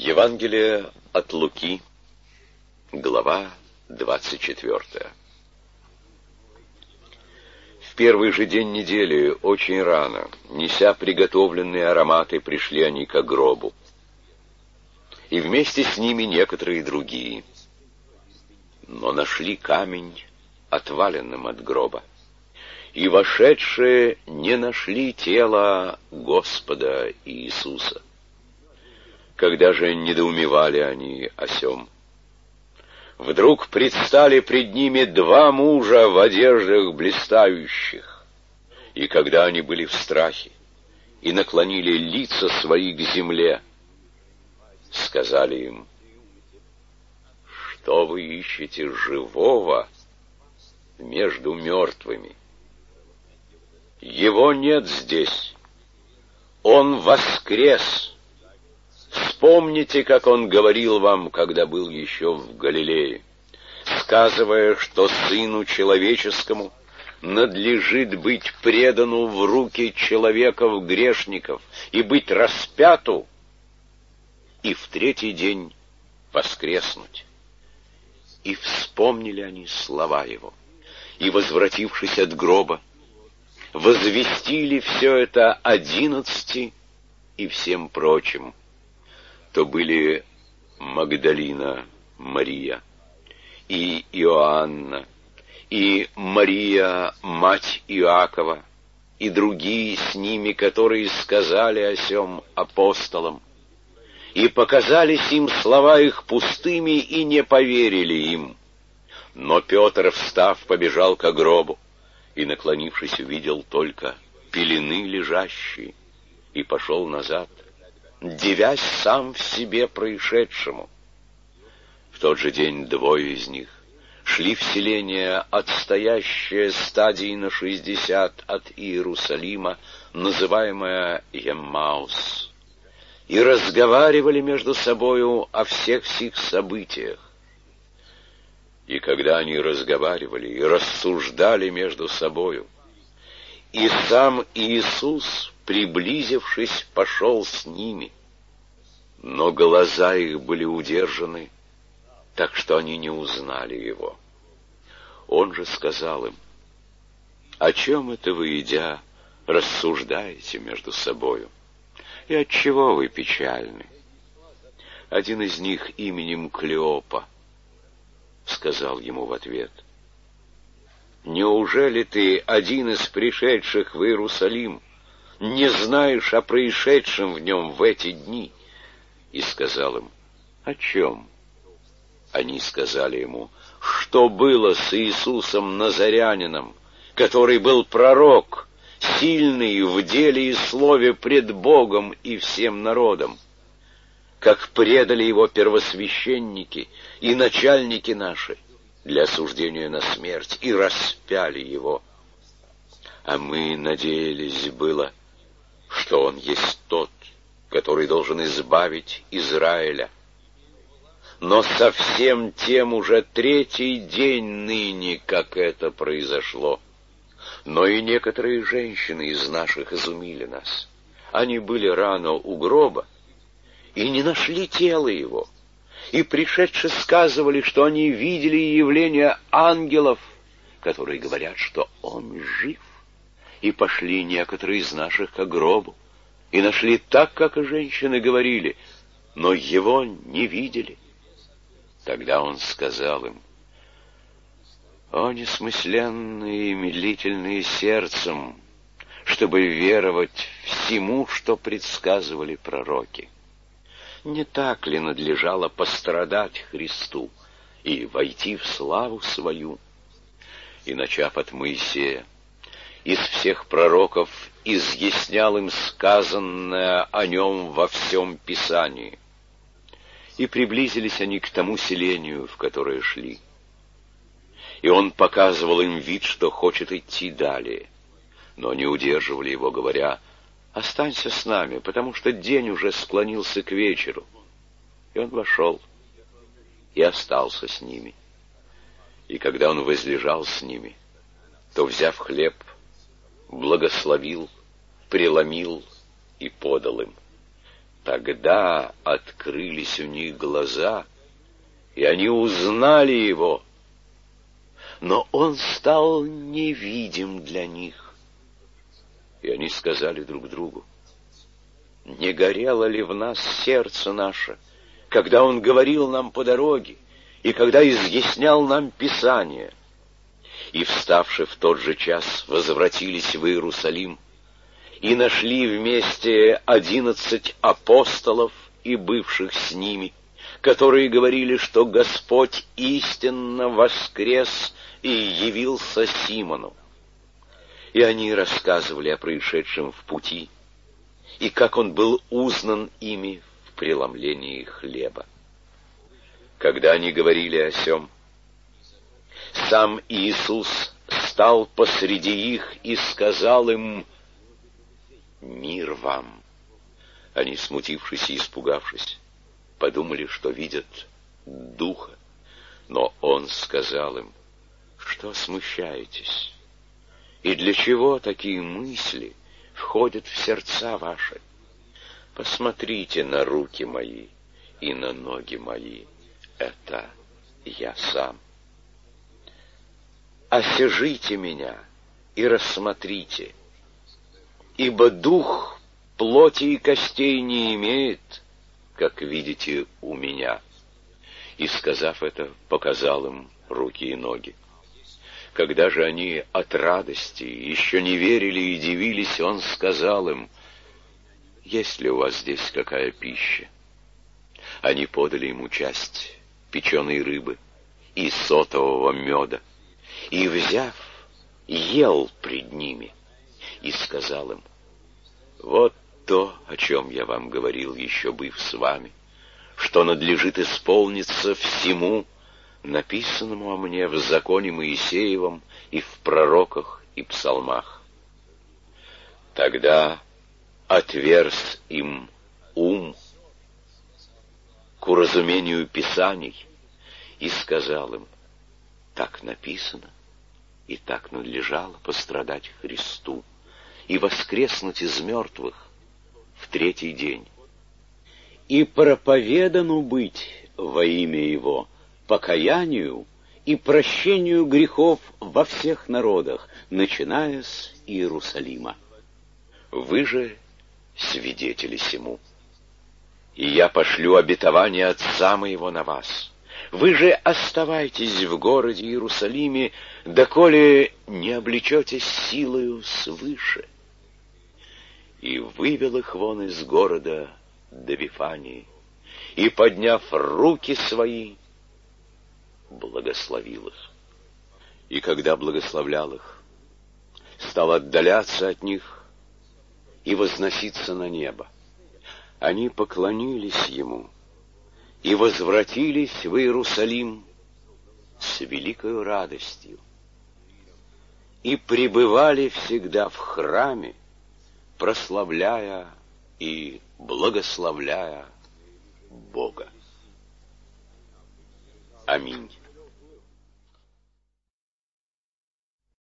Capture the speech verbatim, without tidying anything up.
Евангелие от Луки, глава двадцать четвёртая. В первый же день недели, очень рано, неся приготовленные ароматы, пришли они ко гробу. И вместе с ними некоторые другие. Но нашли камень отваленным от гроба. И вошедшие не нашли тела Господа Иисуса. Когда же недоумевали они о сем, вдруг предстали пред ними два мужа в одеждах блистающих, и когда они были в страхе и наклонили лица свои к земле, сказали им: что вы ищете живого между мертвыми? Его нет здесь, он воскрес. Вспомните, как он говорил вам, когда был еще в Галилее, сказывая, что Сыну Человеческому надлежит быть предану в руки человеков-грешников и быть распяту, и в третий день воскреснуть. И вспомнили они слова его, и, возвратившись от гроба, возвестили все это одиннадцати и всем прочим. То были Магдалина Мария, и Иоанна, и Мария, мать Иакова, и другие с ними, которые сказали о сем апостолам. И показались им слова их пустыми, и не поверили им. Но Петр, встав, побежал ко гробу, и, наклонившись, увидел только пелены лежащие, и пошел назад, дивясь сам в себе происшедшему. В тот же день двое из них шли в селение, отстоящее стадии на шестьдесят от Иерусалима, называемое Еммаус, и разговаривали между собою о всех сих событиях. И когда они разговаривали и рассуждали между собою, и сам Иисус, приблизившись, пошел с ними, но глаза их были удержаны, так что они не узнали его. Он же сказал им: о чем это вы, идя, рассуждаете между собою? И отчего вы печальны? Один из них именем Клеопа сказал ему в ответ: неужели ты, один из пришедших в Иерусалим, не знаешь о происшедшем в нем в эти дни? И сказал им: о чем? Они сказали ему: что было с Иисусом Назарянином, который был пророк, сильный в деле и слове пред Богом и всем народом, как предали его первосвященники и начальники наши для осуждения на смерть, и распяли его. А мы надеялись было, что он есть тот, который должен избавить Израиля. Но совсем тем уже третий день ныне, как это произошло. Но и некоторые женщины из наших изумили нас. Они были рано у гроба и не нашли тела его, и пришедшие сказывали, что они видели явление ангелов, которые говорят, что он жив. И пошли некоторые из наших ко гробу, и нашли так, как и женщины говорили, но его не видели. Тогда он сказал им: о несмысленные и медлительные сердцем, чтобы веровать всему, что предсказывали пророки. Не так ли надлежало пострадать Христу и войти в славу свою? И, начав от Моисея, из всех пророков изъяснял им сказанное о нем во всем Писании. И приблизились они к тому селению, в которое шли. И он показывал им вид, что хочет идти далее. Но они удерживали его, говоря: останься с нами, потому что день уже склонился к вечеру. И он вошел и остался с ними. И когда он возлежал с ними, то, взяв хлеб, благословил, преломил и подал им. Тогда открылись у них глаза, и они узнали его, но он стал невидим для них. И они сказали друг другу: не горело ли в нас сердце наше, когда он говорил нам по дороге, и когда изъяснял нам Писание? И, вставши в тот же час, возвратились в Иерусалим, и нашли вместе одиннадцать апостолов и бывших с ними, которые говорили, что Господь истинно воскрес и явился Симону. И они рассказывали о происшедшем в пути, и как он был узнан ими в преломлении хлеба. Когда они говорили о сем, сам Иисус стал посреди их и сказал им: «Мир вам!» Они, смутившись и испугавшись, подумали, что видят духа. Но он сказал им: что смущаетесь? И для чего такие мысли входят в сердца ваши? Посмотрите на руки мои и на ноги мои. Это я сам. Осяжите меня и рассмотрите, ибо дух плоти и костей не имеет, как видите у меня». И, сказав это, показал им руки и ноги. Когда же они от радости еще не верили и дивились, он сказал им: «Есть ли у вас здесь какая пища?» Они подали ему часть печеной рыбы и сотового меда, и, взяв, ел пред ними, и сказал им: «Вот то, о чем я вам говорил, еще быв с вами, что надлежит исполниться всему, написанному о мне в законе Моисеевом и в пророках и псалмах». Тогда отверз им ум к уразумению Писаний и сказал им: так написано, и так надлежало пострадать Христу и воскреснуть из мертвых в третий день, и проповедану быть во имя Его покаянию и прощению грехов во всех народах, начиная с Иерусалима. Вы же свидетели сему. И я пошлю обетование Отца моего на вас. Вы же оставайтесь в городе Иерусалиме, доколе не облечетесь силою свыше. И вывел их вон из города до Вифании, и, подняв руки свои, благословил их. И когда благословлял их, стал отдаляться от них и возноситься на небо. Они поклонились ему и возвратились в Иерусалим с великою радостью и пребывали всегда в храме, прославляя и благословляя Бога. Аминь.